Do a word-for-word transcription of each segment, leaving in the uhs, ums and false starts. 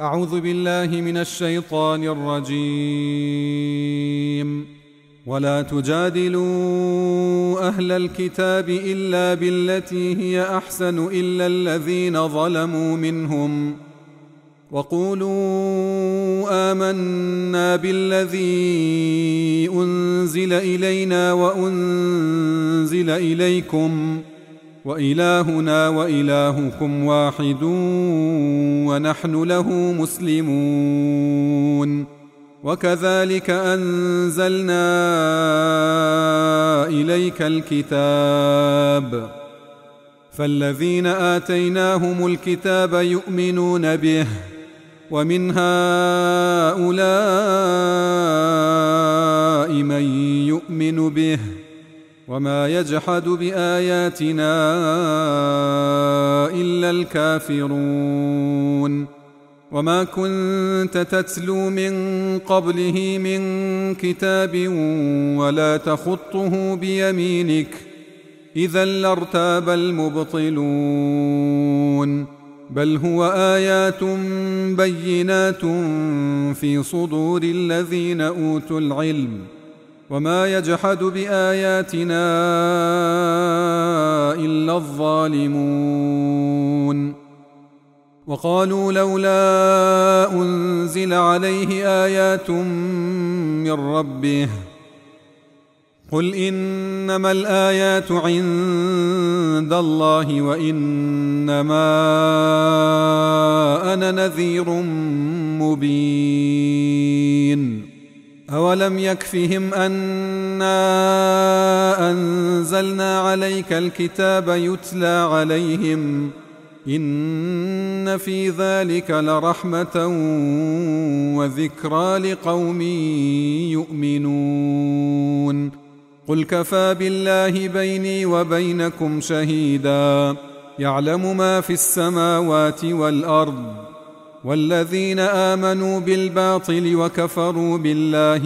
أعوذ بالله من الشيطان الرجيم. ولا تجادلوا أهل الكتاب إلا بالتي هي أحسن إلا الذين ظلموا منهم وقولوا آمنا بالذي أنزل إلينا وأنزل إليكم وإلهنا وإلهكم واحد ونحن له مسلمون. وكذلك أنزلنا إليك الكتاب فالذين آتيناهم الكتاب يؤمنون به ومن هؤلاء من يؤمن به وما يجحد بآياتنا إلا الكافرون. وما كنت تتلو من قبله من كتاب ولا تخطه بيمينك إذا لارتاب المبطلون بل هو آيات بينات في صدور الذين أوتوا العلم وما يجحد بآياتنا إلا الظالمون. وقالوا لولا أنزل عليه آيات من ربه قل إنما الآيات عند الله وإنما أنا نذير مبين. أولم يكفهم أنا أنزلنا عليك الكتاب يتلى عليهم إن في ذلك لرحمة وذكرى لقوم يؤمنون. قل كفى بالله بيني وبينكم شهيدا يعلم ما في السماوات والأرض والذين آمنوا بالباطل وكفروا بالله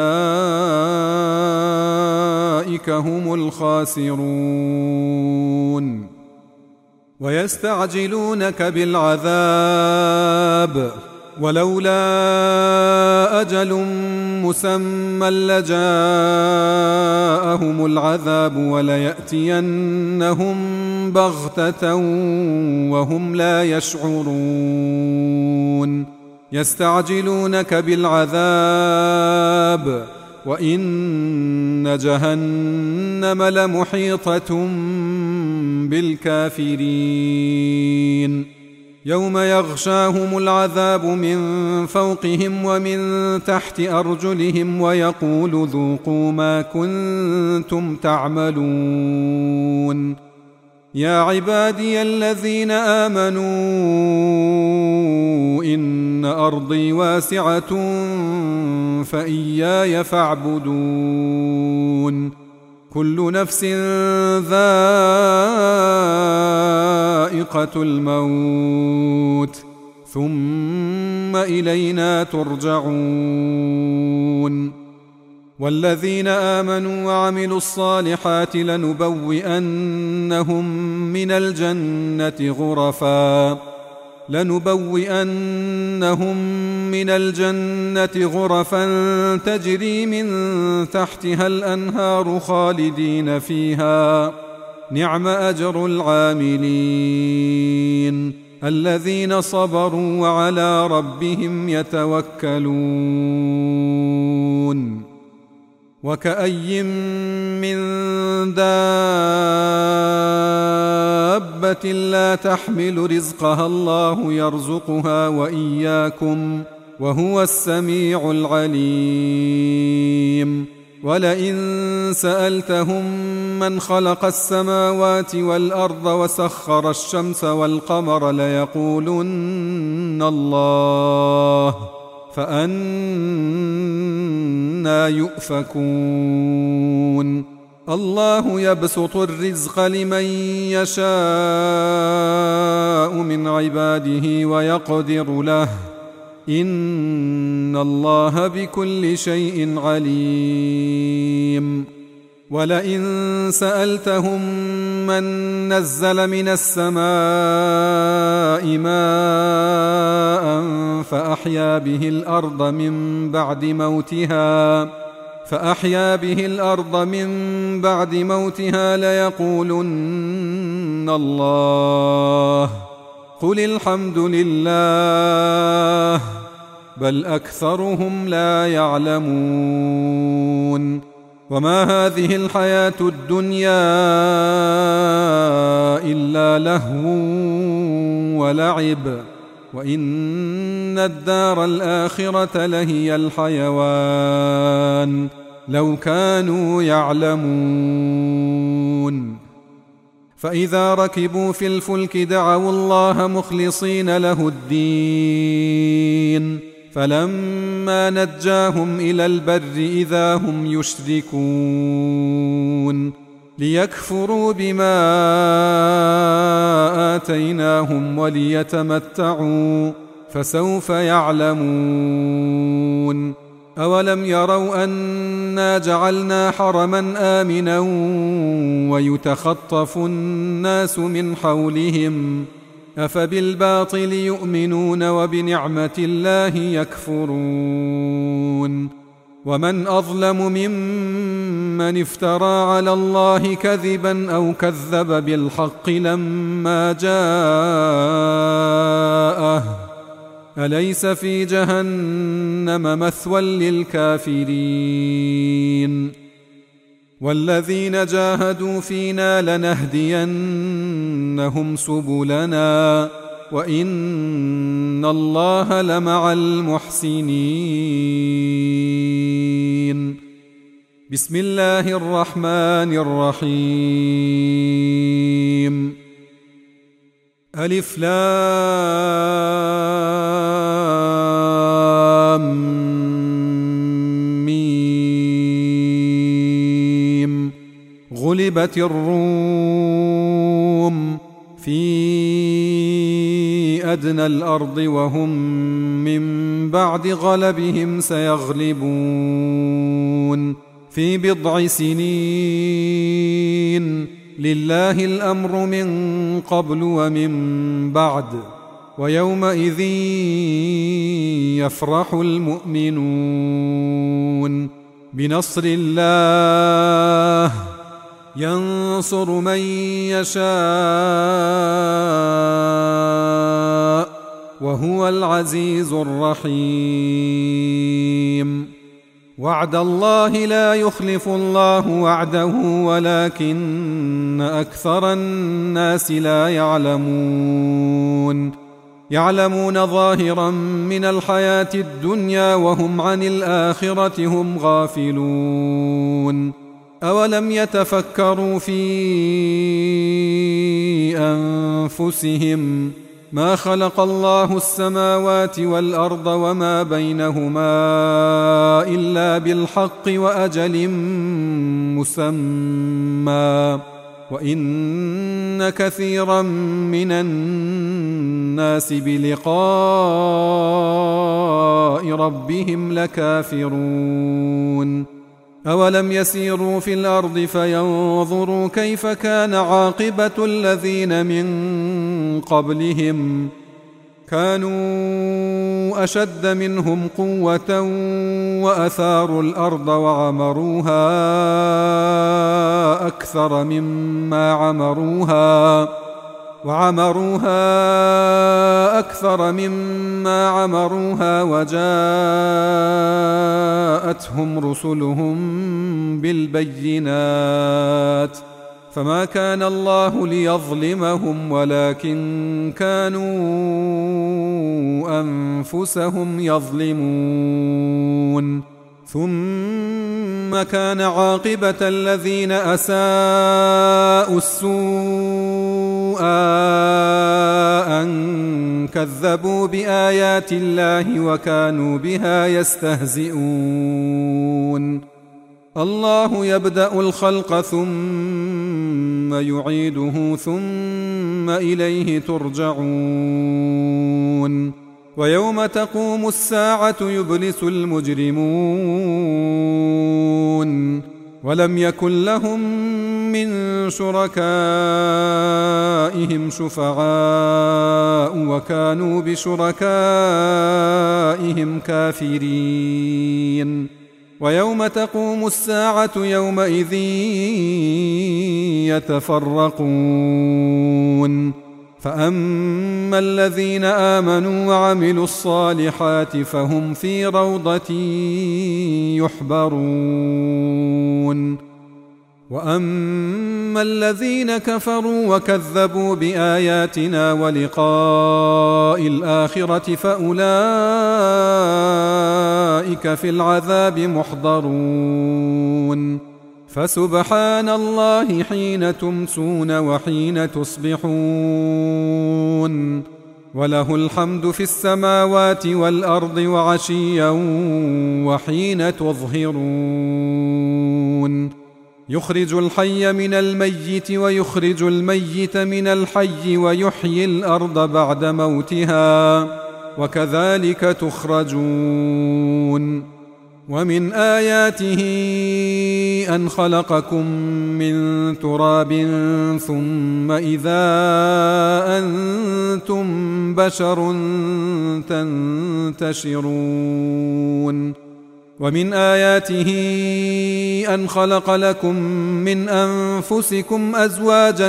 أولئك هم الخاسرون. ويستعجلونك بالعذاب ولولا أجل مسمى لجاءهم العذاب وليأتينهم بغتة وهم لا يشعرون. يستعجلونك بالعذاب وإن جهنم لمحيطة بالكافرين. يوم يغشاهم العذاب من فوقهم ومن تحت أرجلهم ويقول ذوقوا ما كنتم تعملون. يا عبادي الذين آمنوا إن أرضي واسعة فإياي فاعبدون. كل نفس ذائقة الموت ثم إلينا ترجعون. والذين آمنوا وعملوا الصالحات لنبوئنهم من الجنة غرفا لنبوئنهم من الجنة غرفا تجري من تحتها الأنهار خالدين فيها نعم أجر العاملين الذين صبروا وعلى ربهم يتوكلون. وكأي من دابة لا تحمل رزقها الله يرزقها وإياكم وهو السميع العليم. ولئن سألتهم من خلق السماوات والأرض وسخر الشمس والقمر ليقولن الله فأنى يؤفكون. الله يبسط الرزق لمن يشاء من عباده ويقدر له إن الله بكل شيء عليم. ولئن سألتهم من نزل من السماء ماء فأحيا به الأرض من بعد موتها فأحيا به الأرض من بعد موتها ليقولن الله قل الحمد لله بل أكثرهم لا يعلمون وما هذه الحياة الدنيا إلا لهو ولعب وإن الدار الآخرة لهي الحيوان لو كانوا يعلمون فإذا ركبوا في الفلك دعوا الله مخلصين له الدين فلما نجاهم إلى البر إذا هم يشركون ليكفروا بما آتيناهم وليتمتعوا فسوف يعلمون أولم يروا أنا جعلنا حرما آمنا ويتخطف الناس من حولهم أفبالباطل يؤمنون وبنعمة الله يكفرون ومن أظلم ممن افترى على الله كذبا أو كذب بالحق لما جاءه أليس في جهنم مثوى للكافرين والذين جاهدوا فينا لنهدينهم سبلنا وإن الله لمع المحسنين بسم الله الرحمن الرحيم ألف لام ميم غلبت الروم في أدنى الأرض وهم من بعد غلبهم سيغلبون في بضع سنين لله الأمر من قبل ومن بعد ويومئذ يفرح المؤمنون بنصر الله ينصر من يشاء وهو العزيز الرحيم وعد الله لا يخلف الله وعده ولكن أكثر الناس لا يعلمون يعلمون ظاهرا من الحياة الدنيا وهم عن الآخرة هم غافلون أولم يتفكروا في أنفسهم ما خلق الله السماوات والأرض وما بينهما إلا بالحق وأجل مسمى وإن كثيرا من الناس بلقاء ربهم لكافرون أولم يسيروا في الأرض فينظروا كيف كان عاقبة الذين من قبلهم كانوا أشد منهم قوة وأثاروا الأرض وعمروها أكثر مما عمروها وعمروها أكثر مما عمروها وجاءتهم رسلهم بالبينات فما كان الله ليظلمهم ولكن كانوا أنفسهم يظلمون ثم كان عاقبة الذين أساءوا السوء أن كذبوا بآيات الله وكانوا بها يستهزئون الله يبدأ الخلق ثم يعيده ثم إليه ترجعون ويوم تقوم الساعة يبلس المجرمون ولم يكن لهم من شركائهم شفعاء وكانوا بشركائهم بلقائهم كافرين. ويوم تقوم الساعة يومئذ يتفرقون فأما الذين آمنوا وعملوا الصالحات فهم في روضة يحبرون وأما الذين كفروا وكذبوا بآياتنا ولقاء الآخرة فأولئك في العذاب محضرون فسبحان الله حين تمسون وحين تصبحون وله الحمد في السماوات والأرض وعشيا وحين تظهرون يخرج الحي من الميت ويخرج الميت من الحي ويحيي الأرض بعد موتها وكذلك تخرجون ومن آياته أن خلقكم من تراب ثم إذا أنتم بشر تنتشرون ومن آياته أن خلق لكم من أنفسكم أزواجا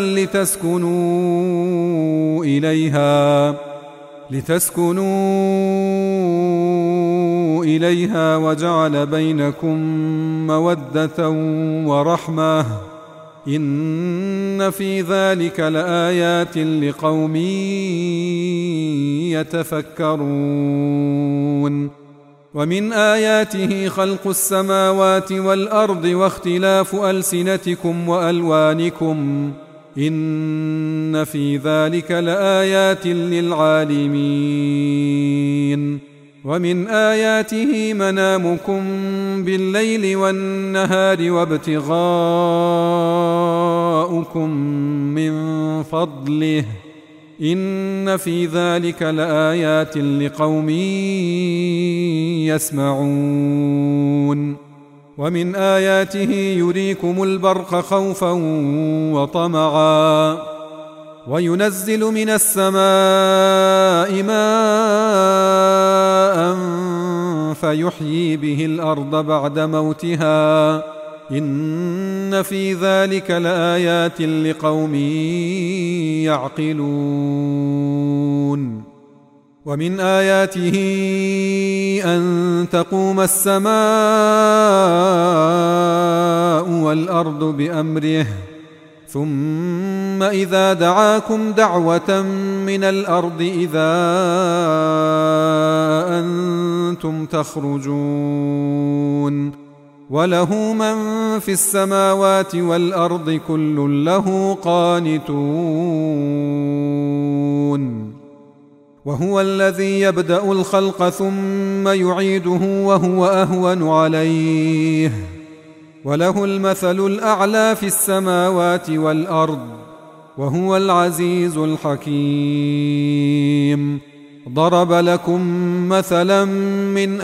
لتسكنوا إليها لتسكنوا إليها وجعل بينكم مودة ورحمة إن في ذلك لآيات لقوم يتفكرون ومن آياته خلق السماوات والأرض واختلاف ألسنتكم وألوانكم إن في ذلك لآيات للعالمين ومن آياته منامكم بالليل والنهار وابتغاؤكم من فضله إن في ذلك لآيات لقوم يسمعون ومن آياته يريكم البرق خوفا وطمعا وينزل من السماء ماء فيحيي به الأرض بعد موتها إن في ذلك لآيات لقوم يعقلون ومن آياته أن تقوم السماء والأرض بأمره ثم إذا دعاكم دعوة من الأرض إذا أنتم تخرجون وله من في السماوات والأرض كل له قانتون وهو الذي يبدأ الخلق ثم يعيده وهو أهون عليه وله المثل الأعلى في السماوات والأرض وهو العزيز الحكيم ضرب لكم مثلا من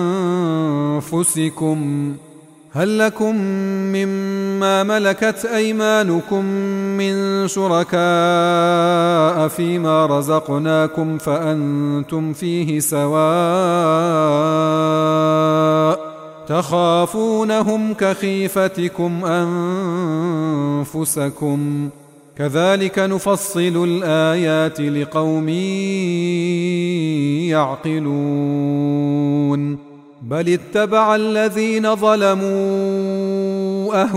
أنفسكم هل لكم مما ملكت أيمانكم من شركاء فيما رزقناكم فأنتم فيه سواء تخافونهم كخيفتكم أنفسكم كذلك نفصل الآيات لقوم يعقلون بل اتبع الذين ظلموا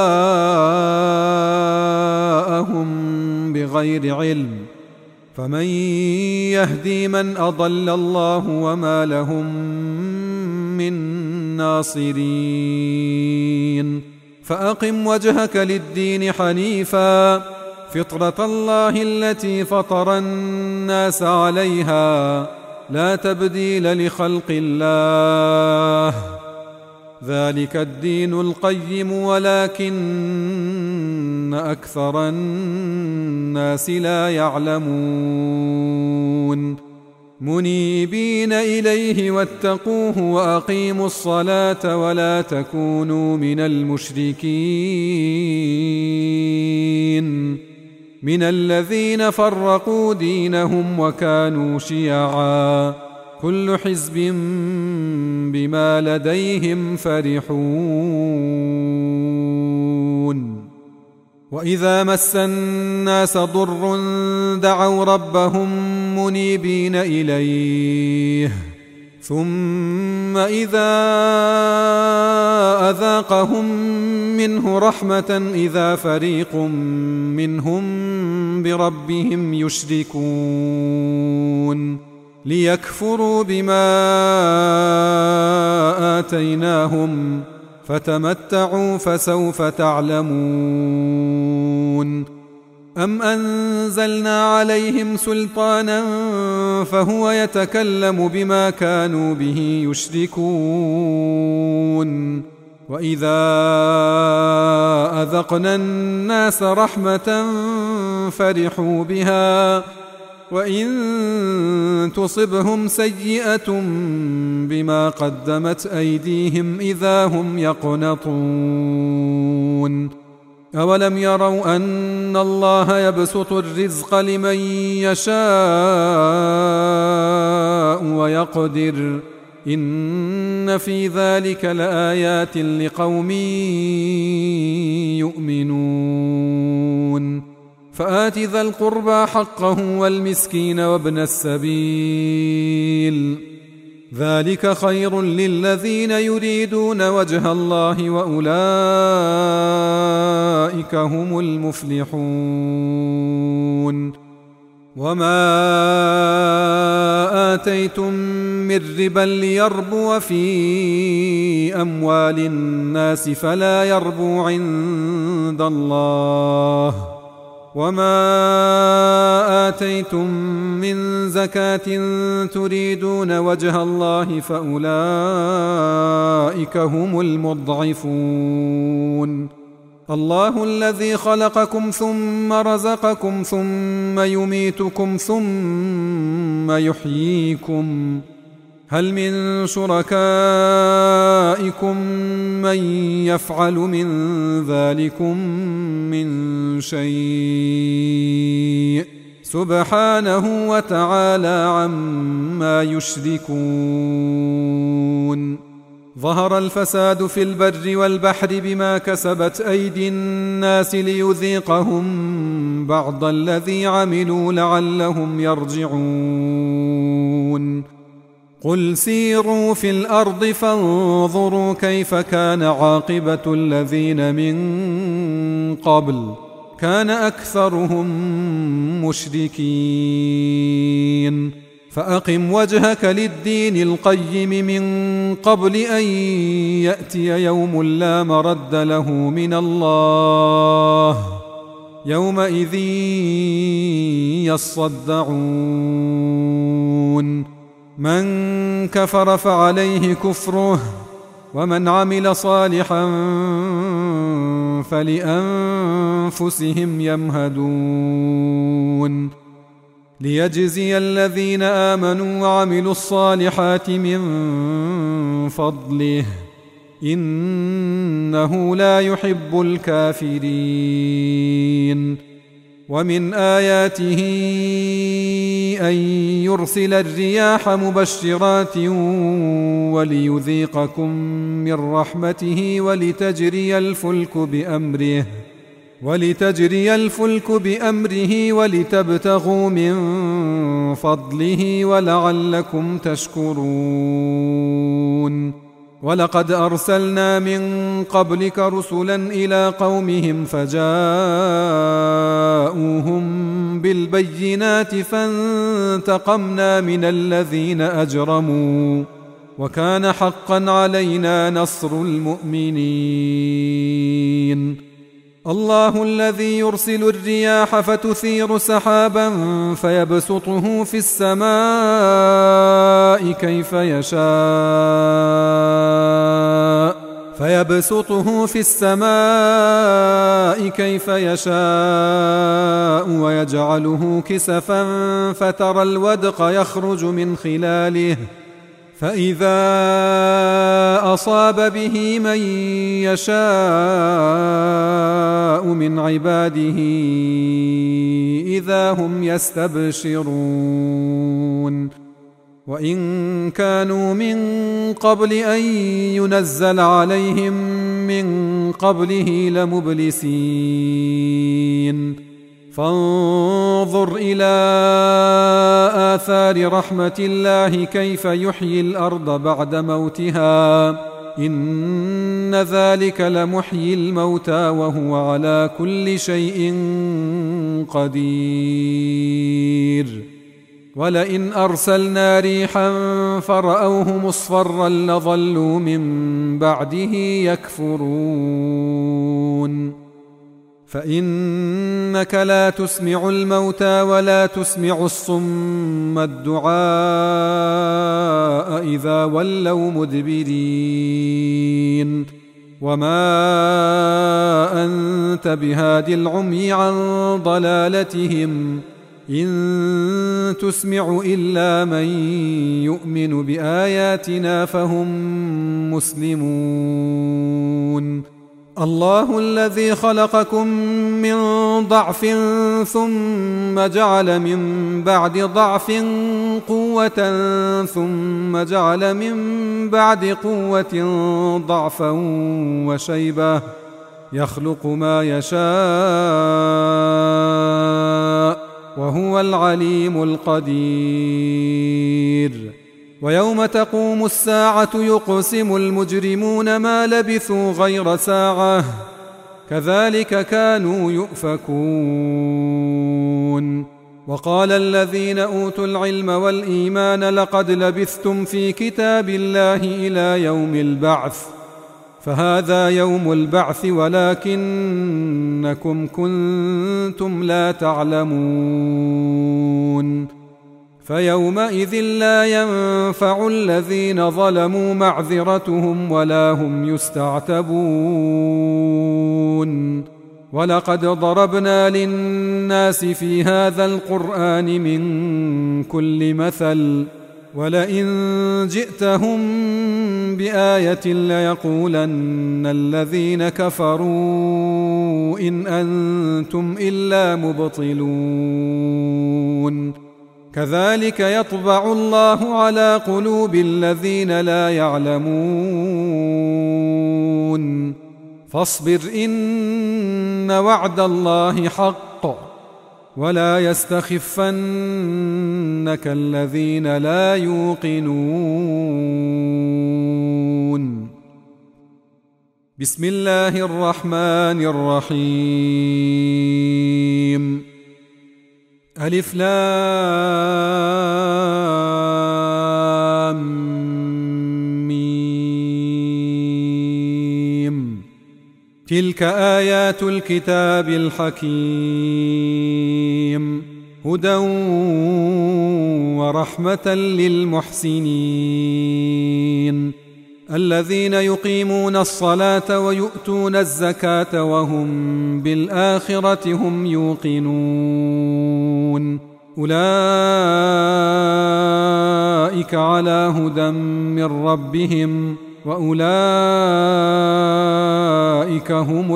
أهواءهم بغير علم فمن يهدي من أضل الله وما لهم من ناصرين فأقم وجهك للدين حنيفا فطرة الله التي فطر الناس عليها لا تبديل لخلق الله ذلك الدين القيم ولكن أكثر الناس لا يعلمون منيبين إليه واتقوه وأقيموا الصلاة ولا تكونوا من المشركين من الذين فرقوا دينهم وكانوا شيعا كل حزب بما لديهم فرحون وإذا مس الناس ضر دعوا ربهم منيبين إليه ثم إذا أذاقهم منه رحمة إذا فريق منهم بربهم يشركون ليكفروا بما آتيناهم فتمتعوا فسوف تعلمون أم أنزلنا عليهم سلطانا فهو يتكلم بما كانوا به يشركون وإذا أذقنا الناس رحمة فرحوا بها وإن تصبهم سيئة بما قدمت أيديهم إذا هم يقنطون أولم يروا أن الله يبسط الرزق لمن يشاء ويقدر إن في ذلك لآيات لقوم يؤمنون فآت ذا القربى حقه والمسكين وابن السبيل ذلك خير للذين يريدون وجه الله وأولئك هم المفلحون وما آتيتم من ربا ليربو في أموال الناس فلا يربو عند الله وما آتيتم من زكاة تريدون وجه الله فأولئك هم المضعفون الله الذي خلقكم ثم رزقكم ثم يميتكم ثم يحييكم هل من شركائكم من يفعل من ذلكم من شيء سبحانه وتعالى عما يشركون ظهر الفساد في البر والبحر بما كسبت أيدي الناس ليذيقهم بعض الذي عملوا لعلهم يرجعون قل سيروا في الأرض فانظروا كيف كان عاقبة الذين من قبل كان أكثرهم مشركين فأقم وجهك للدين القيم من قبل أن يأتي يوم لا مرد له من الله يومئذ يصدعون من كفر فعليه كفره ومن عمل صالحا فلأنفسهم يمهدون ليجزي الذين آمنوا وعملوا الصالحات من فضله إنه لا يحب الكافرين ومن آياته أن يرسل الرياح مبشرات وليذيقكم من رحمته ولتجري الفلك بأمره ولتجري الفلك بأمره ولتبتغوا من فضله ولعلكم تشكرون ولقد أرسلنا من قبلك رسلا إلى قومهم فجاءوهم بالبينات فانتقمنا من الذين أجرموا وكان حقا علينا نصر المؤمنين الله الذي يرسل الرياح فتثير سحابا فيبسطه في السماء كيف يشاء فيبسطه في السماء كيف يشاء ويجعله كسفا فترى الودق يخرج من خلاله فإذا أصاب به من يشاء من عباده إذا هم يستبشرون وإن كانوا من قبل أن ينزل عليهم من قبله لمبلسين فانظر إلى آثار رحمة الله كيف يحيي الأرض بعد موتها إن ذلك لمحيي الموتى وهو على كل شيء قدير ولئن أرسلنا ريحا فرأوه مصفرا لظلوا من بعده يكفرون فإنك لا تسمع الموتى ولا تسمع الصم الدعاء إذا ولوا مدبرين وما أنت بهاد العمي عن ضلالتهم إن تسمع إلا من يؤمن بآياتنا فهم مسلمون الله الذي خلقكم من ضعف ثم جعل من بعد ضعف قوة ثم جعل من بعد قوة ضعفا وشيبة يخلق ما يشاء وهو العليم القدير ويوم تقوم الساعة يقسم المجرمون ما لبثوا غير ساعة كذلك كانوا يؤفكون وقال الذين أوتوا العلم والإيمان لقد لبثتم في كتاب الله إلى يوم البعث فهذا يوم البعث ولكنكم كنتم لا تعلمون فيومئذ لا ينفع الذين ظلموا معذرتهم ولا هم يستعتبون ولقد ضربنا للناس في هذا القرآن من كل مثل ولئن جئتهم بآية ليقولن الذين كفروا إن أنتم إلا مبطلون كذلك يطبع الله على قلوب الذين لا يعلمون فاصبر إن وعد الله حق ولا يستخفنك الذين لا يوقنون بسم الله الرحمن الرحيم ألف لام ميم تلك آيات الكتاب الحكيم هدى ورحمة للمحسنين الذين يقيمون الصلاة ويؤتون الزكاة وهم بالآخرة هم يوقنون أولئك على هدى من ربهم وأولئك هم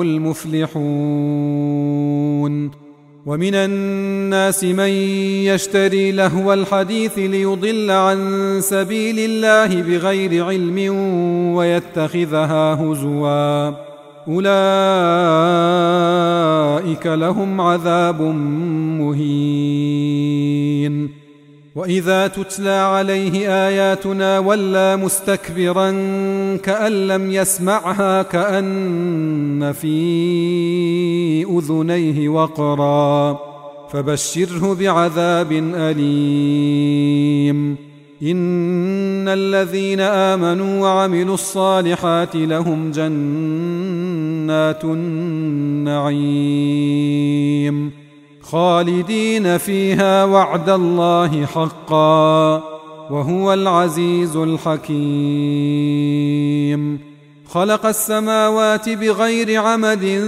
المفلحون ومن الناس من يشتري لهو الحديث ليضل عن سبيل الله بغير علم ويتخذها هزوا أولئك لهم عذاب مهين وإذا تتلى عليه آياتنا ولى مستكبرا كأن لم يسمعها كأن في أذنيه وقرا فبشره بعذاب أليم إن الذين آمنوا وعملوا الصالحات لهم جنات النعيم خالدين فيها وعد الله حقا وهو العزيز الحكيم خلق السماوات بغير عمد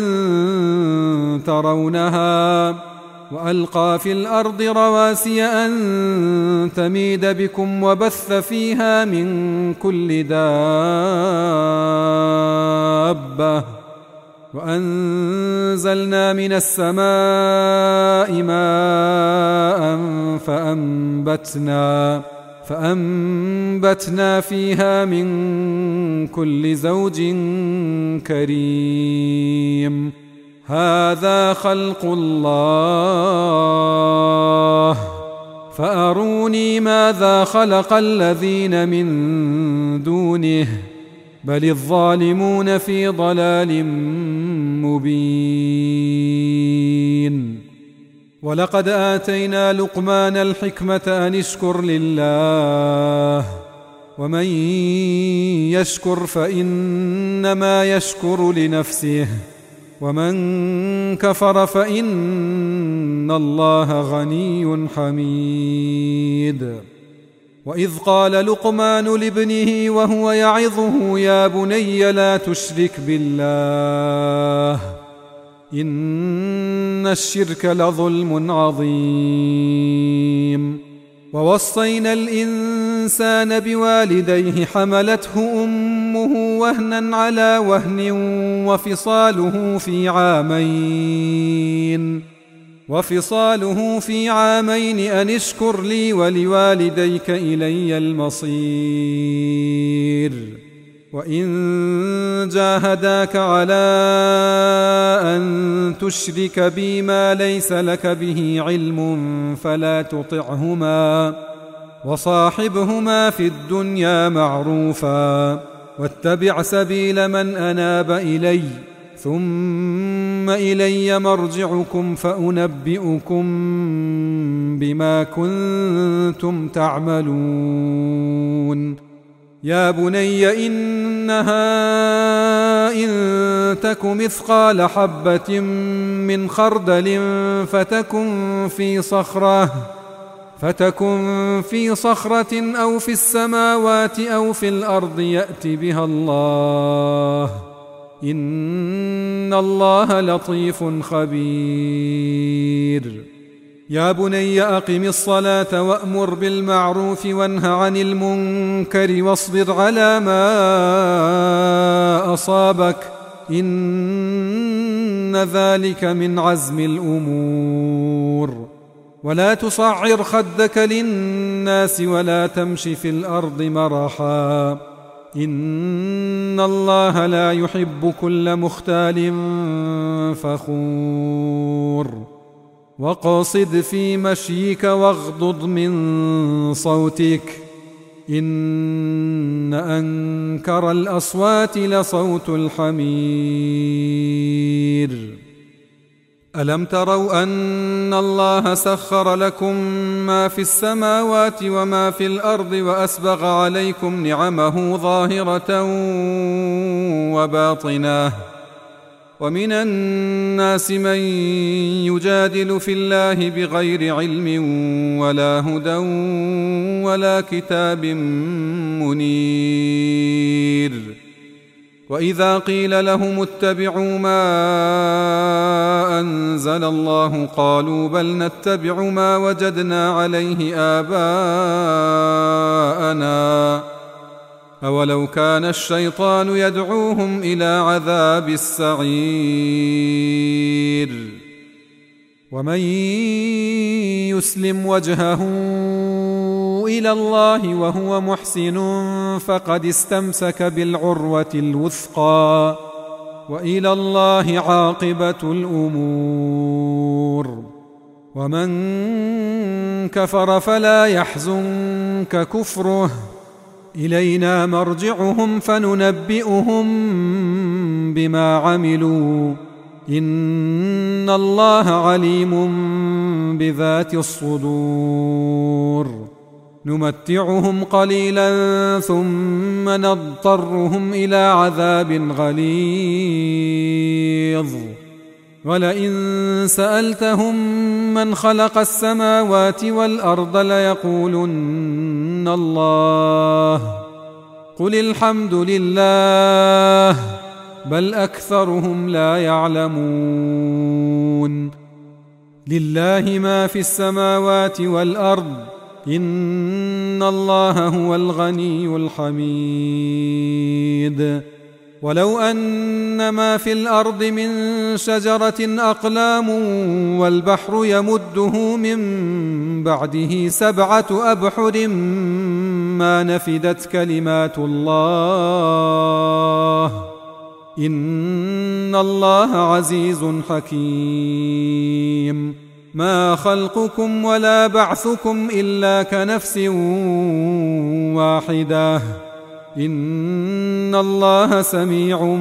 ترونها وألقى في الأرض رواسي أن تميد بكم وبث فيها من كل دابة وأنزلنا من السماء ماء فأنبتنا فأنبتنا فيها من كل زوج كريم. هذا خلق الله فأروني ماذا خلق الذين من دونه بل الظالمون في ضلال مبين. ولقد آتينا لقمان الحكمة أن اشكر لله ومن يشكر فإنما يشكر لنفسه ومن كفر فإن الله غني حميد. وإذ قال لقمان لابنه وهو يعظه يا بني لا تشرك بالله إن الشرك لظلم عظيم. ووصينا الإنسان بوالديه حملته أمه وهنا على وهن وفصاله في عامين وفصاله في عامين أن اشكر لي ولوالديك إلي المصير. وإن جاهداك على أن تشرك بي ما ليس لك به علم فلا تطعهما وصاحبهما في الدنيا معروفا واتبع سبيل من أناب إلي ثم إلي مرجعكم فأنبئكم بما كنتم تعملون. يا بني إنها إن تك مثقال حبة من خردل فتكن في صخرة فتكن في صخرة أو في السماوات أو في الأرض يأت بها الله إن الله لطيف خبير. يا بني أقم الصلاة وأمر بالمعروف وانه عن المنكر واصبر على ما أصابك إن ذلك من عزم الأمور. ولا تصعر خدك للناس ولا تمش في الأرض مرحا إن الله لا يحب كل مختال فخور. واقصد في مشيك واغضض من صوتك إن أنكر الأصوات لصوت الحمير. ألم تروا أن الله سخر لكم ما في السماوات وما في الأرض وأسبغ عليكم نعمه ظاهرة وباطنة ومن الناس من يجادل في الله بغير علم ولا هدى ولا كتاب منير. وإذا قيل لهم اتبعوا ما أنزل الله قالوا بل نتبع ما وجدنا عليه آباءنا أولو كان الشيطان يدعوهم إلى عذاب السعير. ومن يسلم وجهه إلى الله وهو محسن فقد استمسك بالعروة الوثقى وإلى الله عاقبة الأمور. ومن كفر فلا يحزنك كفره إلينا مرجعهم فننبئهم بما عملوا إن الله عليم بذات الصدور. نمتعهم قليلا ثم نضطرهم إلى عذاب غليظ. ولئن سألتهم من خلق السماوات والأرض ليقولن الله قل الحمد لله بل أكثرهم لا يعلمون. لله ما في السماوات والأرض إن الله هو الغني الحميد. ولو أن ما في الأرض من شجرة أقلام والبحر يمده من بعده سبعة أبحر ما نفدت كلمات الله إن الله عزيز حكيم ما خلقكم ولا بعثكم إلا كنفس واحدة إن الله سميع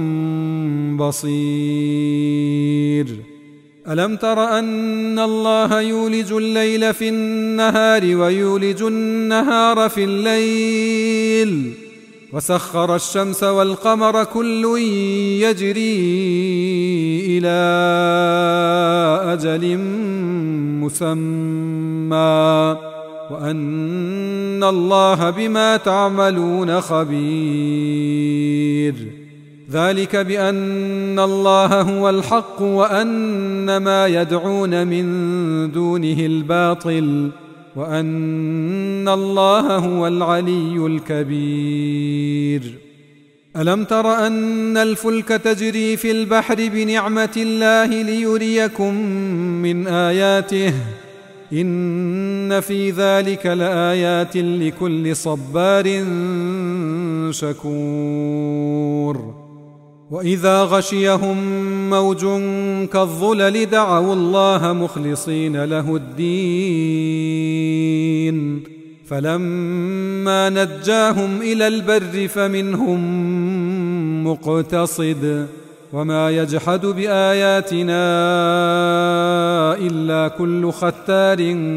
بصير ألم تر أن الله يولج الليل في النهار ويولج النهار في الليل وسخر الشمس والقمر كل يجري إلى أجل مسمى وأن الله بما تعملون خبير ذلك بأن الله هو الحق وأن ما يدعون من دونه الباطل وأن الله هو العلي الكبير ألم تر أن الفلك تجري في البحر بنعمة الله ليريكم من آياته إن في ذلك لآيات لكل صبار شكور وإذا غشيهم موج كالظلل دعوا الله مخلصين له الدين فلما نجاهم إلى البر فمنهم مقتصد وما يجحد بآياتنا إلا كل ختار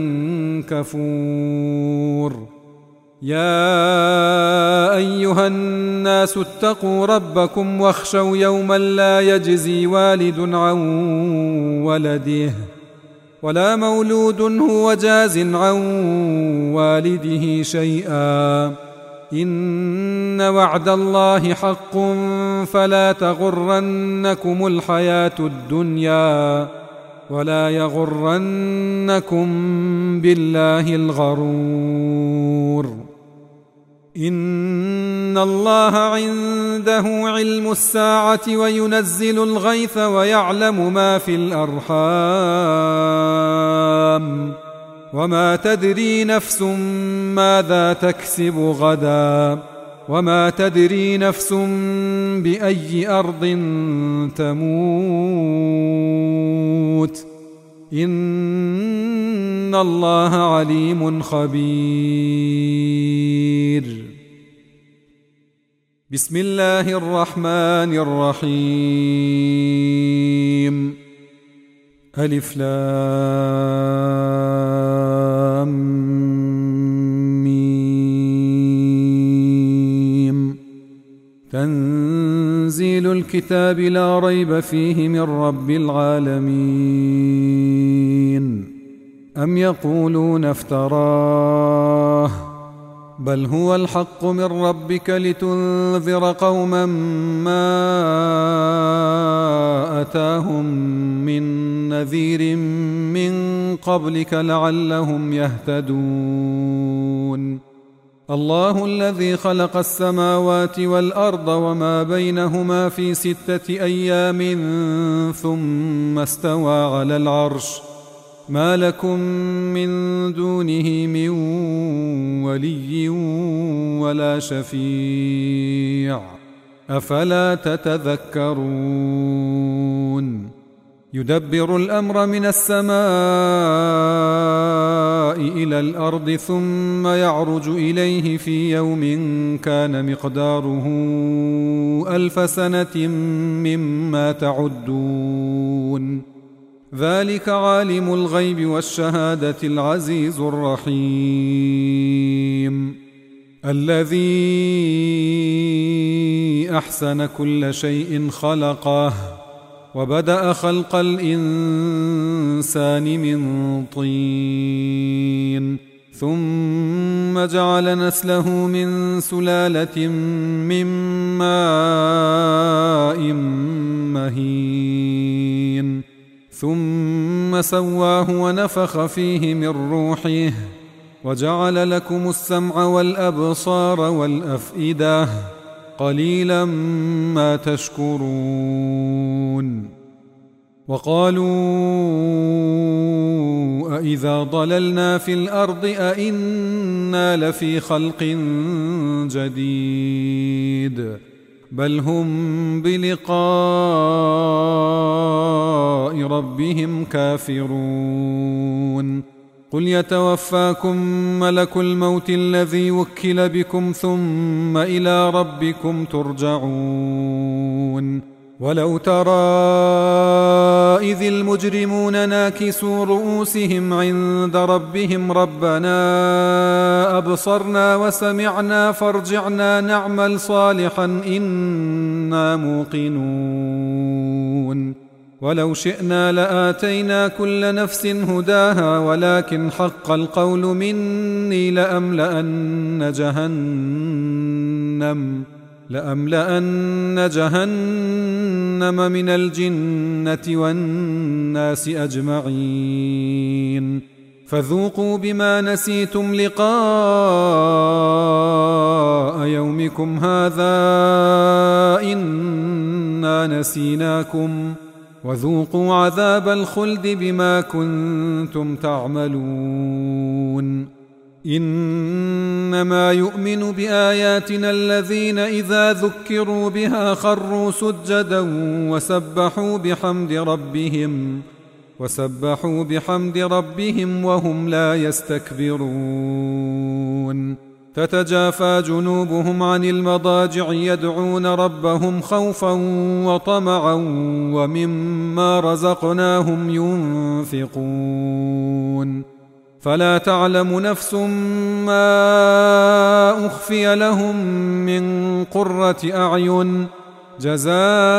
كفور يا أيها الناس اتقوا ربكم واخشوا يوما لا يجزي والد عن ولده ولا مولود هو جاز عن والده شيئا إن وعد الله حق فلا تغرنكم الحياة الدنيا ولا يغرنكم بالله الغرور إن الله عنده علم الساعة وينزل الغيث ويعلم ما في الأرحام وما تدري نفس ماذا تكسب غدا وما تدري نفس بأي أرض تموت إن الله عليم خبير بسم الله الرحمن الرحيم ألف لام ميم تنزيل الكتاب لا ريب فيه من رب العالمين أم يقولون افتراه بل هو الحق من ربك لتنذر قوما ما أتاهم من نذير من قبلك لعلهم يهتدون الله الذي خلق السماوات والأرض وما بينهما في ستة أيام ثم استوى على العرش ما لكم من دونه من ولي ولا شفيع أفلا تتذكرون يدبر الأمر من السماء إلى الأرض ثم يعرج إليه في يوم كان مقداره ألف سنة مما تعدون ذلك عالم الغيب والشهادة العزيز الرحيم الذي أحسن كل شيء خلقه وبدأ خلق الإنسان من طين ثم جعل نسله من سلالة من ماء مهين ثم سواه ونفخ فيه من روحه وجعل لكم السمع والأبصار والأفئدة قليلا ما تشكرون. وقالوا أإذا ضللنا في الأرض أإنا لفي خلق جديد بل هم بلقاء ربهم كافرون. قل يتوفاكم ملك الموت الذي وكل بكم ثم إلى ربكم ترجعون. ولو ترى إذ المجرمون ناكسوا رؤوسهم عند ربهم ربنا أبصرنا وسمعنا فارجعنا نعمل صالحا إنا موقنون. ولو شئنا لآتينا كل نفس هداها ولكن حق القول مني لأملأن جهنم لأملأن جهنم من الجنة والناس أجمعين. فذوقوا بما نسيتم لقاء يومكم هذا إنا نسيناكم وذوقوا عذاب الخلد بما كنتم تعملون. إنما يؤمن بآياتنا الذين إذا ذكروا بها خروا سجدا وسبحوا بحمد ربهم وسبحوا بحمد ربهم وهم لا يستكبرون. تتجافى جنوبهم عن المضاجع يدعون ربهم خوفا وطمعا ومما رزقناهم ينفقون. فلا تعلم نفس ما أخفي لهم من قرة أعين جزاء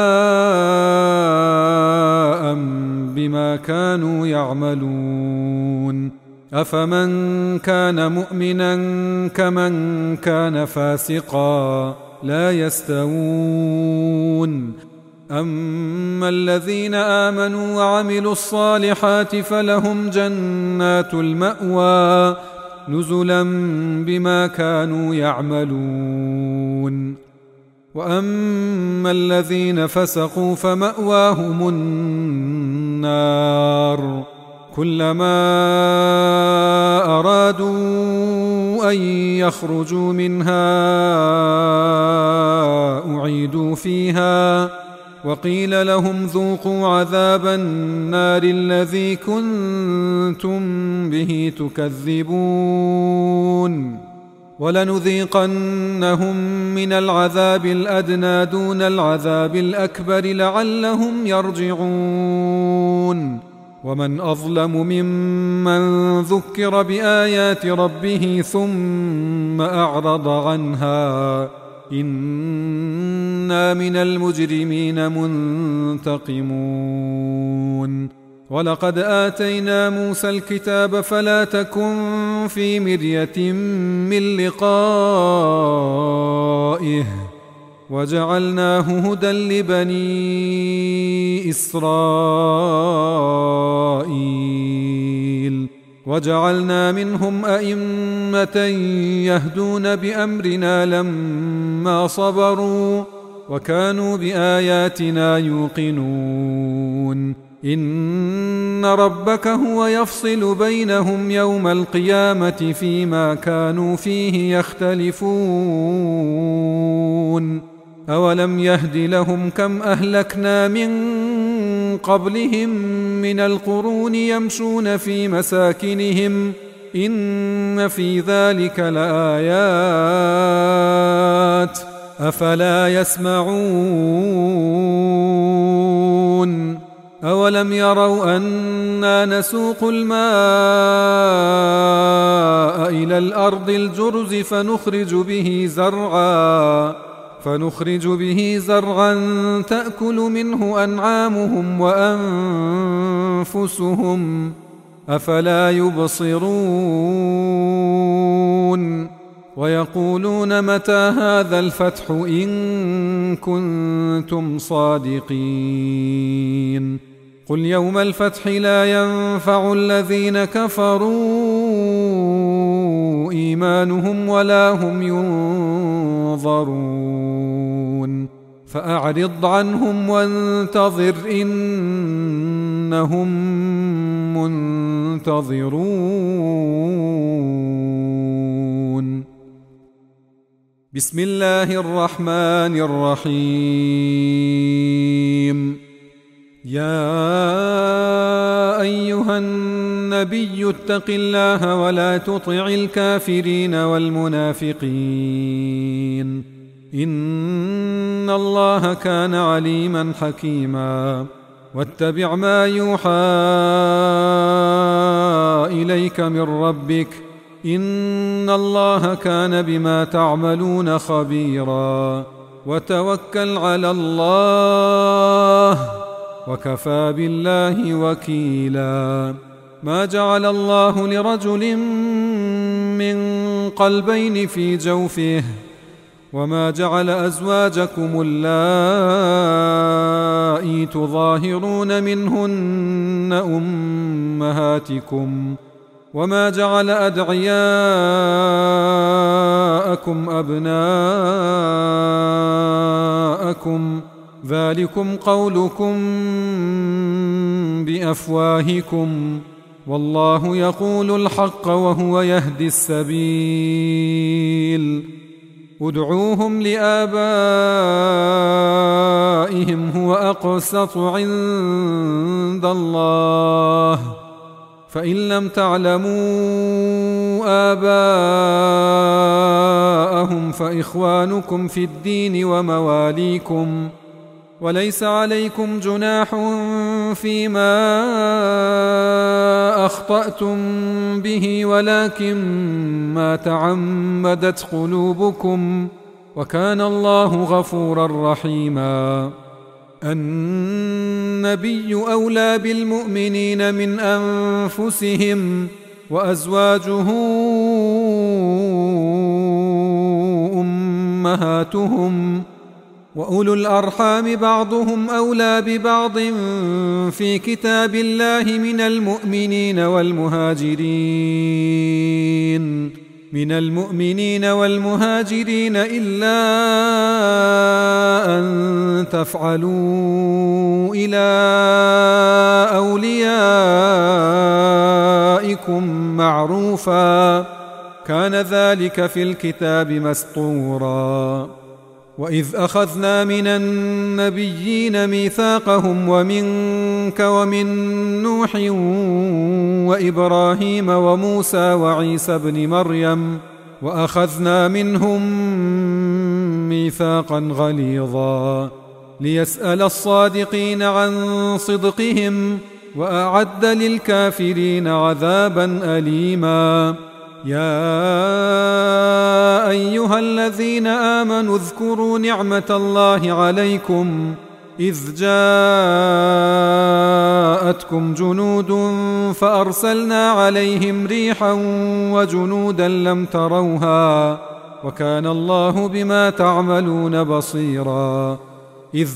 بما كانوا يعملون. أفمن كان مؤمنا كمن كان فاسقا لا يستوون. أما الذين آمنوا وعملوا الصالحات فلهم جنات المأوى نزلا بما كانوا يعملون. وأما الذين فسقوا فمأواهم النار كلما أرادوا أن يخرجوا منها أعيدوا فيها وقيل لهم ذوقوا عذاب النار الذي كنتم به تكذبون. ولنذيقنهم من العذاب الأدنى دون العذاب الأكبر لعلهم يرجعون. ومن أظلم ممن ذكر بآيات ربه ثم أعرض عنها إنا من المجرمين منتقمون. ولقد آتينا موسى الكتاب فلا تكن في مرية من لقائه وجعلناه هدى لبني إسرائيل وجعلنا منهم أئمة يهدون بأمرنا لما صبروا وكانوا بآياتنا يوقنون. إن ربك هو يفصل بينهم يوم القيامة فيما كانوا فيه يختلفون. أولم يهد لهم كم أهلكنا من قبلهم من القرون يمشون في مساكنهم إن في ذلك لآيات أفلا يسمعون. أولم يروا أنا نسوق الماء إلى الأرض الجرز فنخرج به زرعا فنخرج به زرعا تأكل منه أنعامهم وأنفسهم أفلا يبصرون. ويقولون متى هذا الفتح إن كنتم صادقين. قل يوم الفتح لا ينفع الذين كفروا إيمانهم ولا هم ينظرون. فأعرض عنهم وانتظر إنهم منتظرون. بسم الله الرحمن الرحيم. يا أيها النبي اتق الله ولا تطع الكافرين والمنافقين إن الله كان عليما حكيما. واتبع ما يوحى إليك من ربك إن الله كان بما تعملون خبيرا. وتوكل على الله وكفى بالله وكيلا. ما جعل الله لرجل من قلبين في جوفه وما جعل أزواجكم اللائي تظاهرون منهن أمهاتكم وما جعل أدعياءكم أبناءكم ذلكم قولكم بأفواهكم والله يقول الحق وهو يهدي السبيل. ادعوهم لآبائهم هو أقسط عند الله فإن لم تعلموا آباءهم فإخوانكم في الدين ومواليكم وليس عليكم جناح فيما أخطأتم به ولكن ما تعمدت قلوبكم وكان الله غفورا رحيما. النبي أولى بالمؤمنين من أنفسهم وأزواجه أمهاتهم وأولو الأرحام بعضهم أولى ببعض في كتاب الله من المؤمنين والمهاجرين من المؤمنين والمهاجرين إلا أن تفعلوا إلى أوليائكم معروفا كان ذلك في الكتاب مسطورا. وإذ أخذنا من النبيين ميثاقهم ومنك ومن نوح وإبراهيم وموسى وعيسى ابن مريم وأخذنا منهم ميثاقا غليظا ليسأل الصادقين عن صدقهم وأعد للكافرين عذابا أليما. يا أيها الذين آمنوا اذكروا نعمة الله عليكم إذ جاءتكم جنود فأرسلنا عليهم ريحا وجنودا لم تروها وكان الله بما تعملون بصيرا. إذ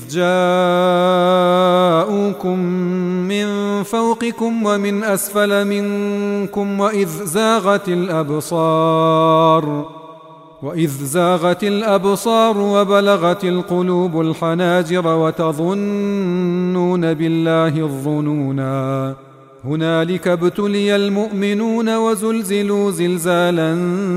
جاءوكم من فوقكم ومن أسفل منكم وإذ زاغت الأبصار وإذ زاغت الأبصار وبلغت القلوب الحناجر وتظنون بالله الظنونا هنالك ابتلي المؤمنون وزلزلوا زلزالا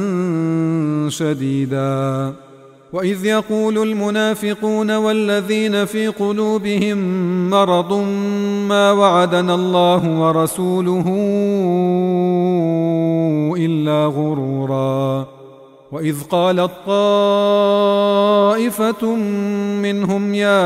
شديدا. وإذ يقول المنافقون والذين في قلوبهم مرض ما وعدنا الله ورسوله إلا غرورا. وإذ قالت طائفة منهم يا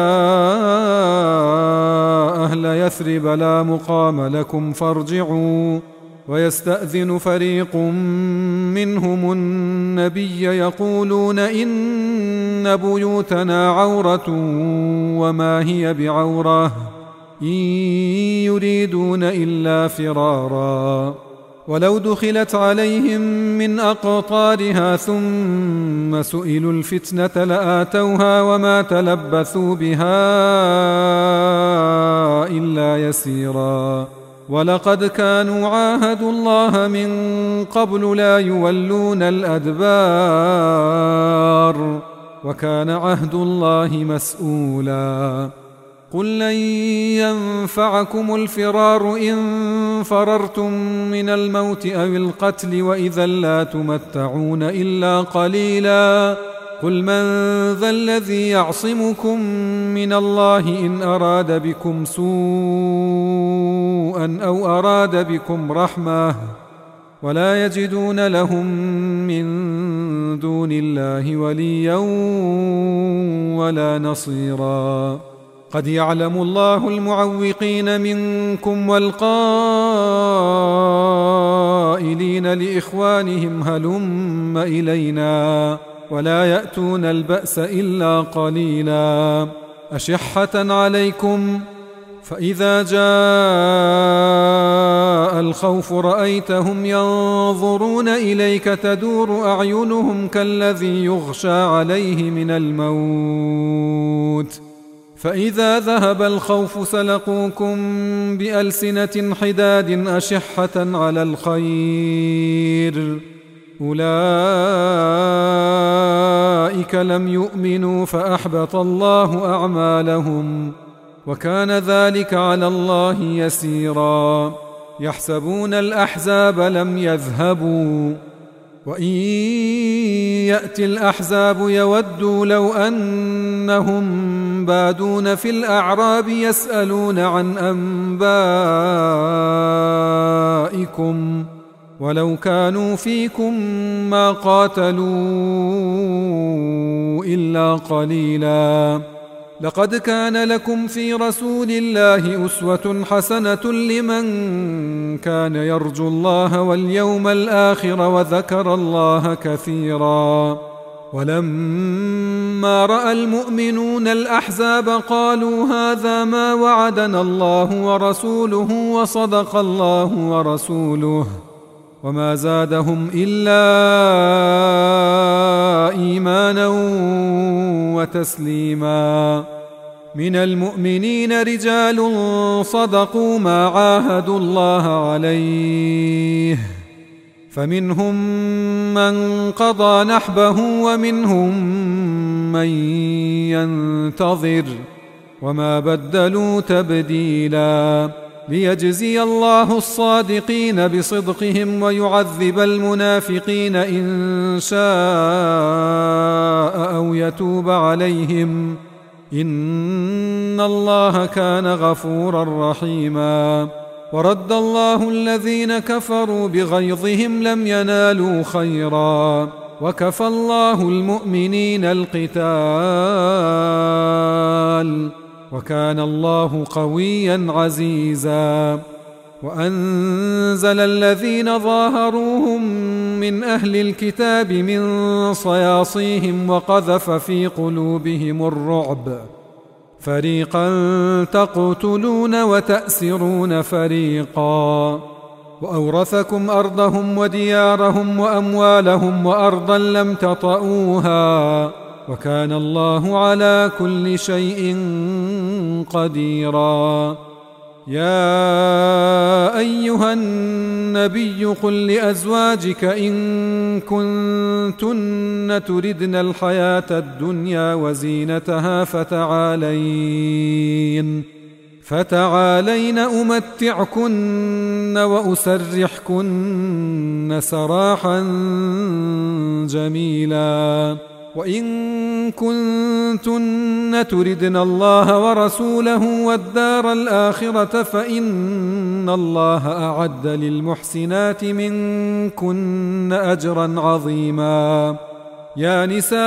أهل يثرب لا مقام لكم فارجعوا ويستأذن فريق منهم النبي يقولون إن بيوتنا عورة وما هي بعورة إن يريدون إلا فرارا. ولو دخلت عليهم من أقطارها ثم سئلوا الفتنة لآتوها وما تلبثوا بها إلا يسيرا. ولقد كانوا عاهدوا الله من قبل لا يولون الأدبار وكان عهد الله مسؤولا. قل لن ينفعكم الفرار إن فررتم من الموت أو القتل وإذا لا تمتعون إلا قليلا. قل من ذا الذي يعصمكم من الله إن أراد بكم سوءا أو أراد بكم رحمة ولا يجدون لهم من دون الله وليا ولا نصيرا. قد يعلم الله المعوقين منكم والقائلين لإخوانهم هلم إلينا ولا يأتون البأس إلا قليلا. أشحة عليكم فإذا جاء الخوف رأيتهم ينظرون إليك تدور أعينهم كالذي يغشى عليه من الموت فإذا ذهب الخوف سلقوكم بألسنة حداد أشحة على الخير أولئك لم يؤمنوا فأحبط الله أعمالهم وكان ذلك على الله يسيرا. يحسبون الأحزاب لم يذهبوا وإن يأتي الأحزاب يودوا لو أنهم بادون في الأعراب يسألون عن أنبائكم ولو كانوا فيكم ما قاتلوا إلا قليلا. لقد كان لكم في رسول الله أسوة حسنة لمن كان يرجو الله واليوم الآخر وذكر الله كثيرا. ولما رأى المؤمنون الأحزاب قالوا هذا ما وعدنا الله ورسوله وصدق الله ورسوله وما زادهم إلا إيمانا وتسليما. من المؤمنين رجال صدقوا ما عاهدوا الله عليه فمنهم من قضى نحبه ومنهم من ينتظر وما بدلوا تبديلا. ليجزي الله الصادقين بصدقهم ويعذب المنافقين إن شاء أو يتوب عليهم إن الله كان غفورا رحيما. ورد الله الذين كفروا بغيظهم لم ينالوا خيرا وكفى الله المؤمنين القتال وكان الله قويا عزيزا. وأنزل الذين ظاهروهم من أهل الكتاب من صياصيهم وقذف في قلوبهم الرعب فريقا تقتلون وتأسرون فريقا. وأورثكم أرضهم وديارهم وأموالهم وأرضا لم تطئوها وكان الله على كل شيء قديرا. يا أيها النبي قل لأزواجك إن كنتن تردن الحياة الدنيا وزينتها فتعالين فتعالين أمتعكن وأسرحكن سراحا جميلا. وإن كنتن تردن الله ورسوله والدار الآخرة فإن الله أعد للمحسنات منكن أجرا عظيما. يا نساء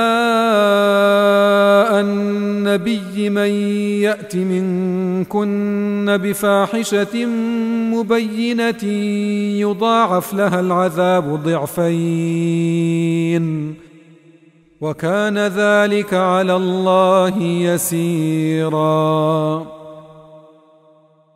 النبي من يأت منكن بفاحشة مبينة يضاعف لها العذاب ضعفين وكان ذلك على الله يسيرا.